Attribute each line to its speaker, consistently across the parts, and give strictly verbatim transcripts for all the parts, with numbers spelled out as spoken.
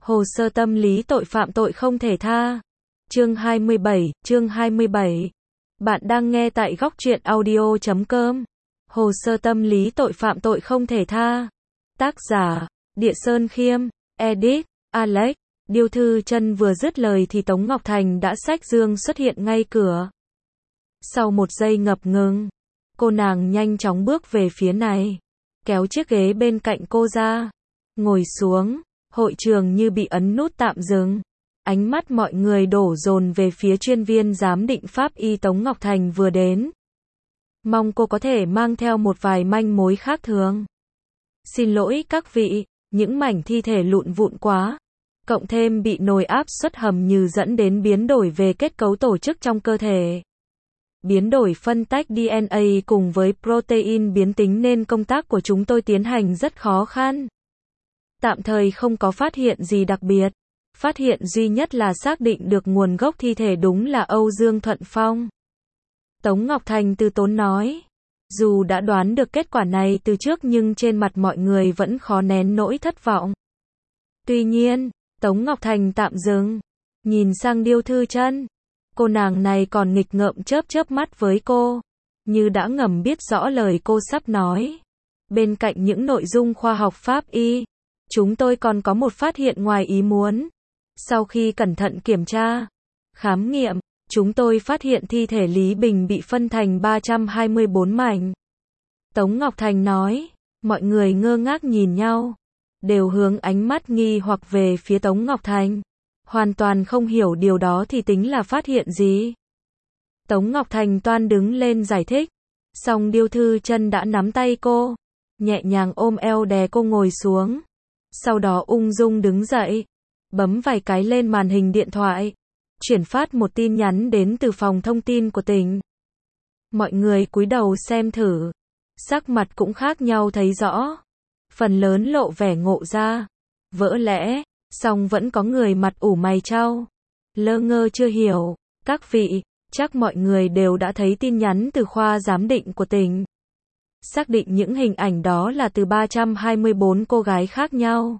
Speaker 1: Hồ sơ tâm lý tội phạm tội không thể tha. Chương hai mươi bảy, chương hai mươi bảy. Bạn đang nghe tại góc truyện audio chấm com. Hồ sơ tâm lý tội phạm tội không thể tha. Tác giả, Địa Sơn Khiêm, edit, Alex. Điêu Thư Chân vừa dứt lời thì Tống Ngọc Thành đã xách dương xuất hiện ngay cửa. Sau một giây ngập ngừng, cô nàng nhanh chóng bước về phía này, kéo chiếc ghế bên cạnh cô ra, ngồi xuống. Hội trường như bị ấn nút tạm dừng. Ánh mắt mọi người đổ dồn về phía chuyên viên giám định pháp y Tống Ngọc Thành vừa đến. Mong cô có thể mang theo một vài manh mối khác thường. Xin lỗi các vị, những mảnh thi thể lụn vụn quá. Cộng thêm bị nồi áp suất hầm nhừ dẫn đến biến đổi về kết cấu tổ chức trong cơ thể. Biến đổi phân tách đê en a cùng với protein biến tính nên công tác của chúng tôi tiến hành rất khó khăn. Tạm thời không có phát hiện gì đặc biệt. Phát hiện duy nhất là xác định được nguồn gốc thi thể đúng là Âu Dương Thuận Phong. Tống Ngọc Thành từ tốn nói. Dù đã đoán được kết quả này từ trước nhưng trên mặt mọi người vẫn khó nén nỗi thất vọng. Tuy nhiên, Tống Ngọc Thành tạm dừng, nhìn sang Điêu Thư Chân. Cô nàng này còn nghịch ngợm chớp chớp mắt với cô, như đã ngầm biết rõ lời cô sắp nói. Bên cạnh những nội dung khoa học pháp y, chúng tôi còn có một phát hiện ngoài ý muốn. Sau khi cẩn thận kiểm tra, khám nghiệm, chúng tôi phát hiện thi thể Lý Bình bị phân thành ba trăm hai mươi bốn mảnh. Tống Ngọc Thành nói, mọi người ngơ ngác nhìn nhau, đều hướng ánh mắt nghi hoặc về phía Tống Ngọc Thành. Hoàn toàn không hiểu điều đó thì tính là phát hiện gì. Tống Ngọc Thành toan đứng lên giải thích, song Điêu Thư Chân đã nắm tay cô, nhẹ nhàng ôm eo đè cô ngồi xuống. Sau đó ung dung đứng dậy, bấm vài cái lên màn hình điện thoại, chuyển phát một tin nhắn đến từ phòng thông tin của tỉnh. Mọi người cúi đầu xem thử, sắc mặt cũng khác nhau thấy rõ, phần lớn lộ vẻ ngộ ra, vỡ lẽ, song vẫn có người mặt ủ mày chau, lơ ngơ chưa hiểu. Các vị, chắc mọi người đều đã thấy tin nhắn từ khoa giám định của tỉnh. Xác định những hình ảnh đó là từ ba trăm hai mươi bốn cô gái khác nhau,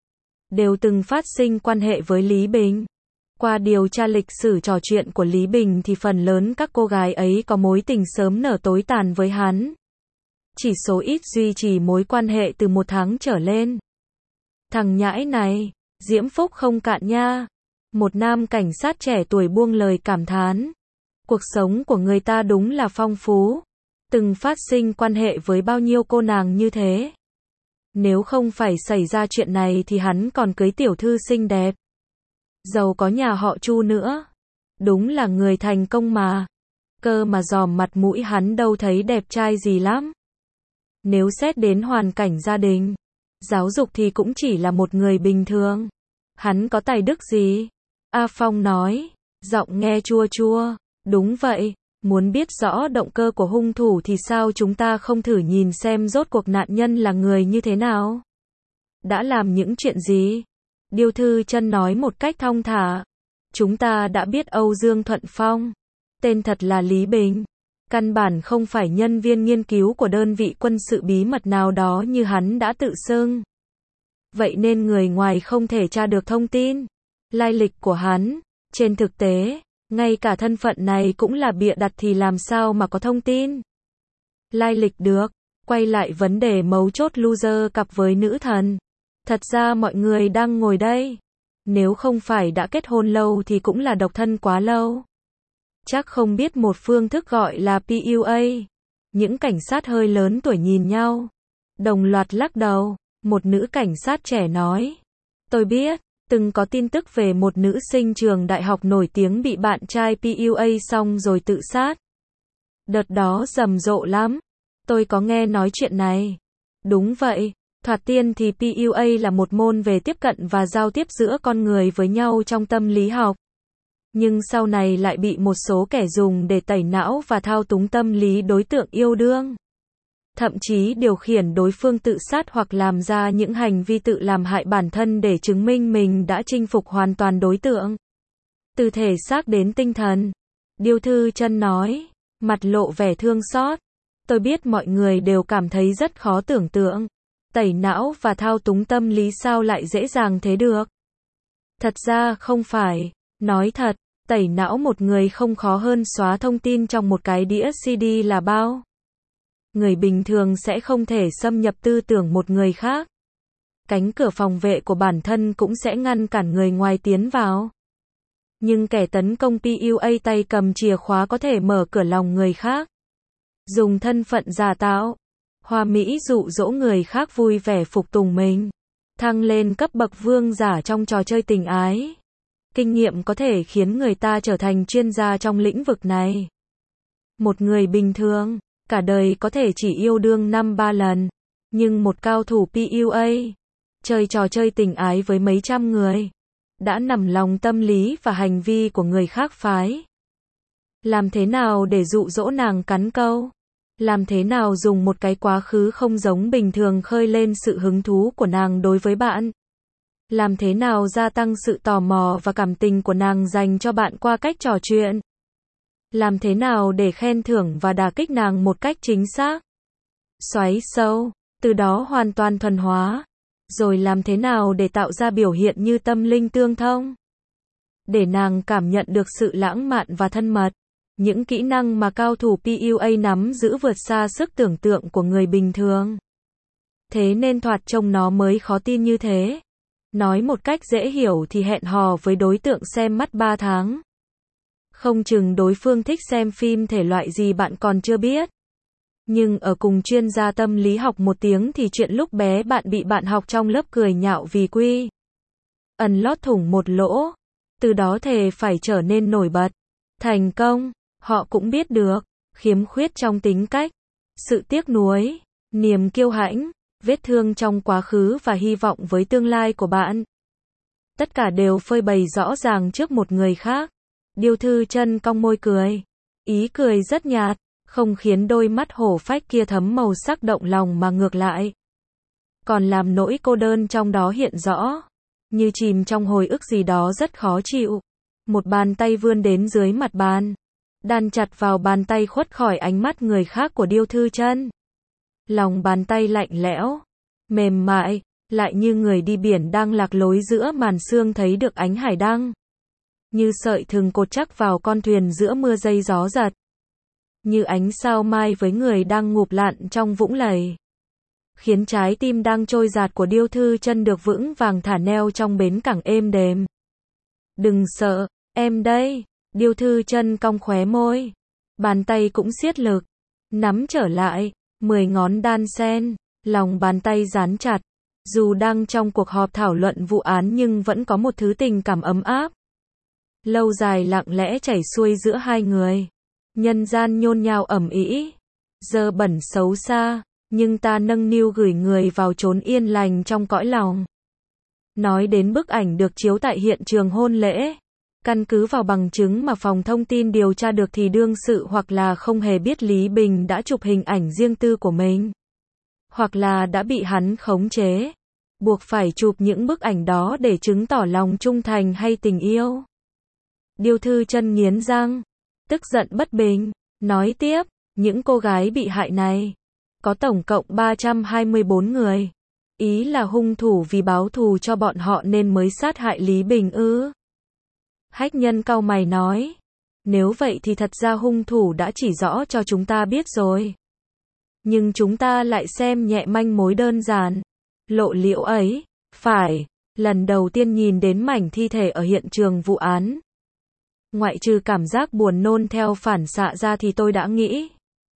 Speaker 1: đều từng phát sinh quan hệ với Lý Bình. Qua điều tra lịch sử trò chuyện của Lý Bình thì phần lớn các cô gái ấy có mối tình sớm nở tối tàn với hắn. Chỉ số ít duy trì mối quan hệ từ một tháng trở lên. Thằng nhãi này, diễm phúc không cạn nha. Một nam cảnh sát trẻ tuổi buông lời cảm thán. Cuộc sống của người ta đúng là phong phú. Từng phát sinh quan hệ với bao nhiêu cô nàng như thế. Nếu không phải xảy ra chuyện này thì hắn còn cưới tiểu thư xinh đẹp, giàu có nhà họ Chu nữa. Đúng là người thành công mà. Cơ mà dòm mặt mũi hắn đâu thấy đẹp trai gì lắm. Nếu xét đến hoàn cảnh gia đình, giáo dục thì cũng chỉ là một người bình thường. Hắn có tài đức gì? A Phong nói, giọng nghe chua chua. Đúng vậy. Muốn biết rõ động cơ của hung thủ thì sao chúng ta không thử nhìn xem rốt cuộc nạn nhân là người như thế nào? Đã làm những chuyện gì? Điêu Thư Chân nói một cách thong thả. Chúng ta đã biết Âu Dương Thuận Phong, tên thật là Lý Bình, căn bản không phải nhân viên nghiên cứu của đơn vị quân sự bí mật nào đó như hắn đã tự xưng. Vậy nên người ngoài không thể tra được thông tin, lai lịch của hắn. Trên thực tế, ngay cả thân phận này cũng là bịa đặt thì làm sao mà có thông tin lai lịch được. Quay lại vấn đề mấu chốt loser cặp với nữ thần. Thật ra mọi người đang ngồi đây, nếu không phải đã kết hôn lâu thì cũng là độc thân quá lâu. Chắc không biết một phương thức gọi là pê u a. Những cảnh sát hơi lớn tuổi nhìn nhau, đồng loạt lắc đầu. Một nữ cảnh sát trẻ nói, tôi biết. Từng có tin tức về một nữ sinh trường đại học nổi tiếng bị bạn trai pê u a xong rồi tự sát. Đợt đó rầm rộ lắm. Tôi có nghe nói chuyện này. Đúng vậy, thoạt tiên thì pê u a là một môn về tiếp cận và giao tiếp giữa con người với nhau trong tâm lý học. Nhưng sau này lại bị một số kẻ dùng để tẩy não và thao túng tâm lý đối tượng yêu đương. Thậm chí điều khiển đối phương tự sát hoặc làm ra những hành vi tự làm hại bản thân để chứng minh mình đã chinh phục hoàn toàn đối tượng. Từ thể xác đến tinh thần. Điêu Thư Chân nói, mặt lộ vẻ thương xót. Tôi biết mọi người đều cảm thấy rất khó tưởng tượng. Tẩy não và thao túng tâm lý sao lại dễ dàng thế được. Thật ra không phải. Nói thật, tẩy não một người không khó hơn xóa thông tin trong một cái đĩa xê đê là bao. Người bình thường sẽ không thể xâm nhập tư tưởng một người khác. Cánh cửa phòng vệ của bản thân cũng sẽ ngăn cản người ngoài tiến vào. Nhưng kẻ tấn công pê u a tay cầm chìa khóa có thể mở cửa lòng người khác. Dùng thân phận giả tạo, hoa mỹ dụ dỗ người khác vui vẻ phục tùng mình. Thăng lên cấp bậc vương giả trong trò chơi tình ái. Kinh nghiệm có thể khiến người ta trở thành chuyên gia trong lĩnh vực này. Một người bình thường, cả đời có thể chỉ yêu đương năm ba lần. Nhưng một cao thủ pê u a, chơi trò chơi tình ái với mấy trăm người, đã nằm lòng tâm lý và hành vi của người khác phái. Làm thế nào để dụ dỗ nàng cắn câu? Làm thế nào dùng một cái quá khứ không giống bình thường khơi lên sự hứng thú của nàng đối với bạn? Làm thế nào gia tăng sự tò mò và cảm tình của nàng dành cho bạn qua cách trò chuyện? Làm thế nào để khen thưởng và đả kích nàng một cách chính xác? Xoáy sâu, từ đó hoàn toàn thuần hóa. Rồi làm thế nào để tạo ra biểu hiện như tâm linh tương thông? Để nàng cảm nhận được sự lãng mạn và thân mật. Những kỹ năng mà cao thủ pê u a nắm giữ vượt xa sức tưởng tượng của người bình thường. Thế nên thoạt trông nó mới khó tin như thế. Nói một cách dễ hiểu thì hẹn hò với đối tượng xem mắt ba tháng. Không chừng đối phương thích xem phim thể loại gì bạn còn chưa biết. Nhưng ở cùng chuyên gia tâm lý học một tiếng thì chuyện lúc bé bạn bị bạn học trong lớp cười nhạo vì quy ẩn lót thủng một lỗ. Từ đó thề phải trở nên nổi bật. Thành công, họ cũng biết được, khiếm khuyết trong tính cách, sự tiếc nuối, niềm kiêu hãnh, vết thương trong quá khứ và hy vọng với tương lai của bạn. Tất cả đều phơi bày rõ ràng trước một người khác. Điêu Thư Chân cong môi cười. Ý cười rất nhạt, không khiến đôi mắt hổ phách kia thấm màu sắc động lòng mà ngược lại. Còn làm nỗi cô đơn trong đó hiện rõ. Như chìm trong hồi ức gì đó rất khó chịu. Một bàn tay vươn đến dưới mặt bàn. Đan chặt vào bàn tay khuất khỏi ánh mắt người khác của Điêu Thư Chân. Lòng bàn tay lạnh lẽo, mềm mại, lại như người đi biển đang lạc lối giữa màn sương thấy được ánh hải đăng. Như sợi thừng cột chắc vào con thuyền giữa mưa dây gió giật. Như ánh sao mai với người đang ngụp lặn trong vũng lầy. Khiến trái tim đang trôi dạt của Điêu Thư Chân được vững vàng thả neo trong bến cảng êm đềm. Đừng sợ, em đây. Điêu Thư Chân cong khóe môi. Bàn tay cũng siết lực. Nắm trở lại, mười ngón đan sen, lòng bàn tay dán chặt. Dù đang trong cuộc họp thảo luận vụ án nhưng vẫn có một thứ tình cảm ấm áp. Lâu dài lặng lẽ chảy xuôi giữa hai người. Nhân gian nhôn nhao ầm ĩ, dơ bẩn xấu xa, nhưng ta nâng niu gửi người vào chốn yên lành trong cõi lòng. Nói đến bức ảnh được chiếu tại hiện trường hôn lễ. Căn cứ vào bằng chứng mà phòng thông tin điều tra được thì đương sự hoặc là không hề biết Lý Bình đã chụp hình ảnh riêng tư của mình. Hoặc là đã bị hắn khống chế. Buộc phải chụp những bức ảnh đó để chứng tỏ lòng trung thành hay tình yêu. Điêu Thư Chân nghiến răng. Tức giận bất bình. Nói tiếp, những cô gái bị hại này. Có tổng cộng ba trăm hai mươi bốn người. Ý là hung thủ vì báo thù cho bọn họ nên mới sát hại Lý Bình ư? Hách Nhân cau mày nói. Nếu vậy thì thật ra hung thủ đã chỉ rõ cho chúng ta biết rồi. Nhưng chúng ta lại xem nhẹ manh mối đơn giản. Lộ liễu ấy. Phải. Lần đầu tiên nhìn đến mảnh thi thể ở hiện trường vụ án. Ngoại trừ cảm giác buồn nôn theo phản xạ ra thì tôi đã nghĩ.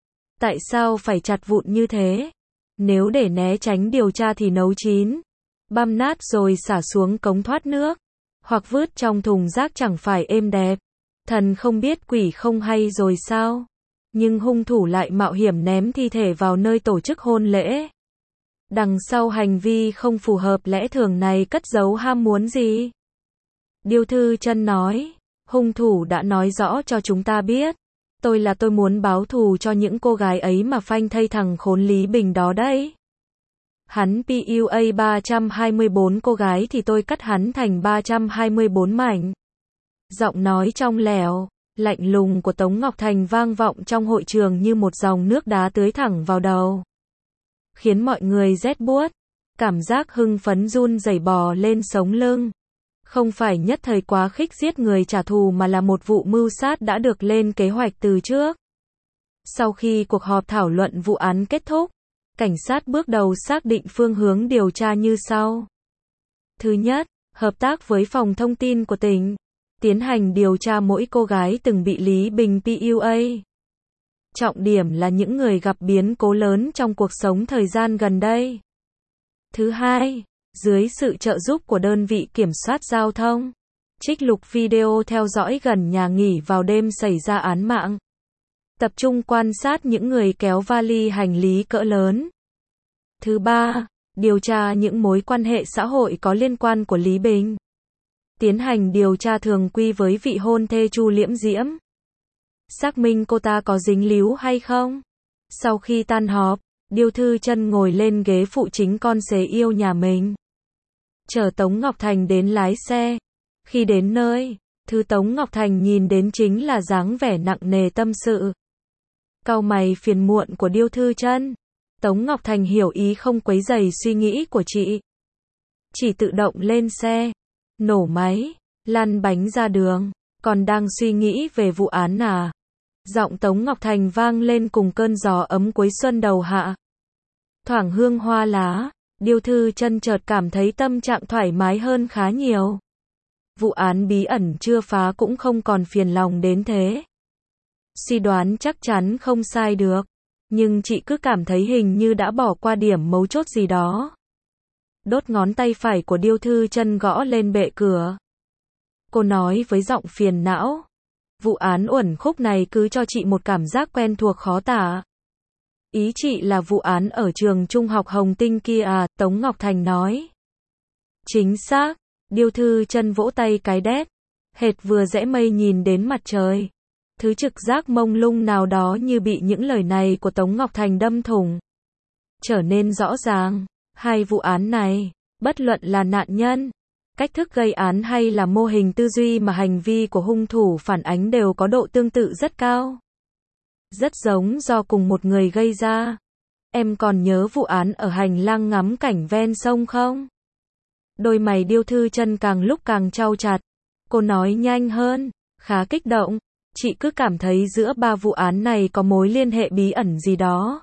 Speaker 1: Tại sao phải chặt vụn như thế? Nếu để né tránh điều tra thì nấu chín. Băm nát rồi xả xuống cống thoát nước. Hoặc vứt trong thùng rác chẳng phải êm đẹp. Thần không biết quỷ không hay rồi sao? Nhưng hung thủ lại mạo hiểm ném thi thể vào nơi tổ chức hôn lễ. Đằng sau hành vi không phù hợp lẽ thường này cất giấu ham muốn gì? Điêu Thư Chân nói, hung thủ đã nói rõ cho chúng ta biết. Tôi là tôi muốn báo thù cho những cô gái ấy mà phanh thây thằng khốn Lý Bình đó đấy. Hắn pê u a ba trăm hai mươi bốn cô gái thì tôi cắt hắn thành ba trăm hai mươi bốn mảnh. Giọng nói trong lẻo, lạnh lùng của Tống Ngọc Thành vang vọng trong hội trường như một dòng nước đá tưới thẳng vào đầu. Khiến mọi người rét buốt, cảm giác hưng phấn run rẩy bò lên sống lưng. Không phải nhất thời quá khích giết người trả thù mà là một vụ mưu sát đã được lên kế hoạch từ trước. Sau khi cuộc họp thảo luận vụ án kết thúc, cảnh sát bước đầu xác định phương hướng điều tra như sau. Thứ nhất, hợp tác với phòng thông tin của tỉnh, tiến hành điều tra mỗi cô gái từng bị Lý Bình pê u a. Trọng điểm là những người gặp biến cố lớn trong cuộc sống thời gian gần đây. Thứ hai, dưới sự trợ giúp của đơn vị kiểm soát giao thông, trích lục video theo dõi gần nhà nghỉ vào đêm xảy ra án mạng. Tập trung quan sát những người kéo vali hành lý cỡ lớn. Thứ ba, điều tra những mối quan hệ xã hội có liên quan của Lý Bình. Tiến hành điều tra thường quy với vị hôn thê Chu Liễm Diễm. Xác minh cô ta có dính líu hay không. Sau khi tan họp, Điêu Thư Chân ngồi lên ghế phụ chính con xế yêu nhà mình. Chở Tống Ngọc Thành đến lái xe. Khi đến nơi, thứ Tống Ngọc Thành nhìn đến chính là dáng vẻ nặng nề tâm sự. Cau mày phiền muộn của Điêu Thư Chân. Tống Ngọc Thành hiểu ý không quấy rầy suy nghĩ của chị. Chỉ tự động lên xe, nổ máy, lăn bánh ra đường. Còn đang suy nghĩ về vụ án à? Giọng Tống Ngọc Thành vang lên cùng cơn gió ấm cuối xuân đầu hạ. Thoảng hương hoa lá, Điêu Thư Chân chợt cảm thấy tâm trạng thoải mái hơn khá nhiều. Vụ án bí ẩn chưa phá cũng không còn phiền lòng đến thế. Suy đoán chắc chắn không sai được, nhưng chị cứ cảm thấy hình như đã bỏ qua điểm mấu chốt gì đó. Đốt ngón tay phải của Điêu Thư Chân gõ lên bệ cửa. Cô nói với giọng phiền não. Vụ án uẩn khúc này cứ cho chị một cảm giác quen thuộc khó tả. Ý chị là vụ án ở trường trung học Hồng Tinh kia à, Tống Ngọc Thành nói. Chính xác, Điêu Thư Chân vỗ tay cái đét. Hệt vừa rẽ mây nhìn đến mặt trời. Thứ trực giác mông lung nào đó như bị những lời này của Tống Ngọc Thành đâm thủng. Trở nên rõ ràng, hai vụ án này, bất luận là nạn nhân, cách thức gây án hay là mô hình tư duy mà hành vi của hung thủ phản ánh đều có độ tương tự rất cao. Rất giống do cùng một người gây ra. Em còn nhớ vụ án ở hành lang ngắm cảnh ven sông không? Đôi mày Điêu Thư Chân càng lúc càng chau chặt. Cô nói nhanh hơn, khá kích động. Chị cứ cảm thấy giữa ba vụ án này có mối liên hệ bí ẩn gì đó.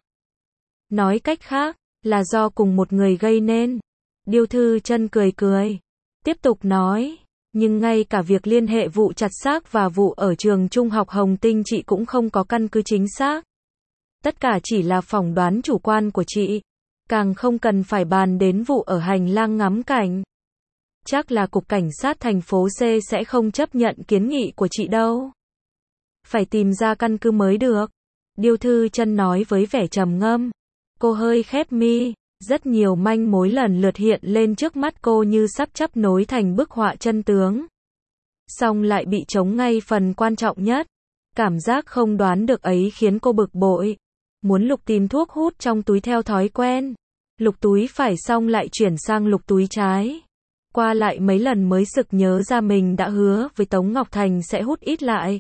Speaker 1: Nói cách khác, là do cùng một người gây nên. Điêu Thư Chân cười cười. Tiếp tục nói, nhưng ngay cả việc liên hệ vụ chặt xác và vụ ở trường trung học Hồng Tinh chị cũng không có căn cứ chính xác. Tất cả chỉ là phỏng đoán chủ quan của chị. Càng không cần phải bàn đến vụ ở hành lang ngắm cảnh. Chắc là Cục Cảnh sát thành phố C sẽ không chấp nhận kiến nghị của chị đâu. Phải tìm ra căn cứ mới được. Điêu Thư Chân nói với vẻ trầm ngâm. Cô hơi khép mi. Rất nhiều manh mối lần lượt hiện lên trước mắt cô như sắp chấp nối thành bức họa chân tướng. Song lại bị trống ngay phần quan trọng nhất. Cảm giác không đoán được ấy khiến cô bực bội. Muốn lục tìm thuốc hút trong túi theo thói quen. Lục túi phải xong lại chuyển sang lục túi trái. Qua lại mấy lần mới sực nhớ ra mình đã hứa với Tống Ngọc Thành sẽ hút ít lại.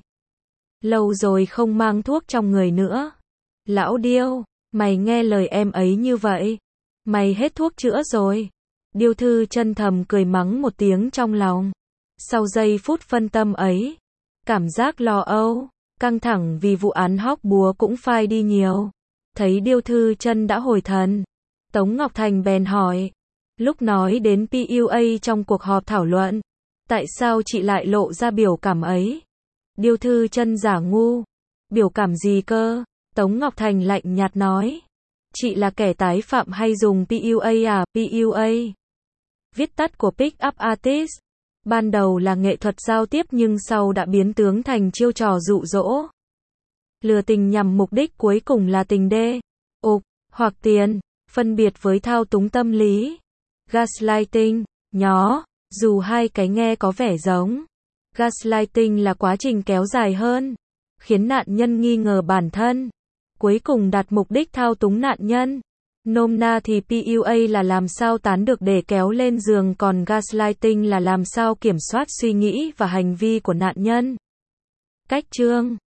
Speaker 1: Lâu rồi không mang thuốc trong người nữa. Lão Điêu, mày nghe lời em ấy như vậy. Mày hết thuốc chữa rồi. Điêu Thư Chân thầm cười mắng một tiếng trong lòng. Sau giây phút phân tâm ấy, cảm giác lo âu, căng thẳng vì vụ án hóc búa cũng phai đi nhiều. Thấy Điêu Thư Chân đã hồi thần, Tống Ngọc Thành bèn hỏi. Lúc nói đến pê u a trong cuộc họp thảo luận, tại sao chị lại lộ ra biểu cảm ấy? Điêu Thư Chân giả ngu. Biểu cảm gì cơ? Tống Ngọc Thành lạnh nhạt nói. Chị là kẻ tái phạm hay dùng pê u a à? pê u a, viết tắt của Pick Up Artist. Ban đầu là nghệ thuật giao tiếp nhưng sau đã biến tướng thành chiêu trò dụ dỗ. Lừa tình nhằm mục đích cuối cùng là tình đê, ục, hoặc tiền, phân biệt với thao túng tâm lý. Gaslighting, nhó, dù hai cái nghe có vẻ giống. Gaslighting là quá trình kéo dài hơn, khiến nạn nhân nghi ngờ bản thân. Cuối cùng đạt mục đích thao túng nạn nhân. Nôm na thì pê u a là làm sao tán được để kéo lên giường, còn gaslighting là làm sao kiểm soát suy nghĩ và hành vi của nạn nhân. Cách chương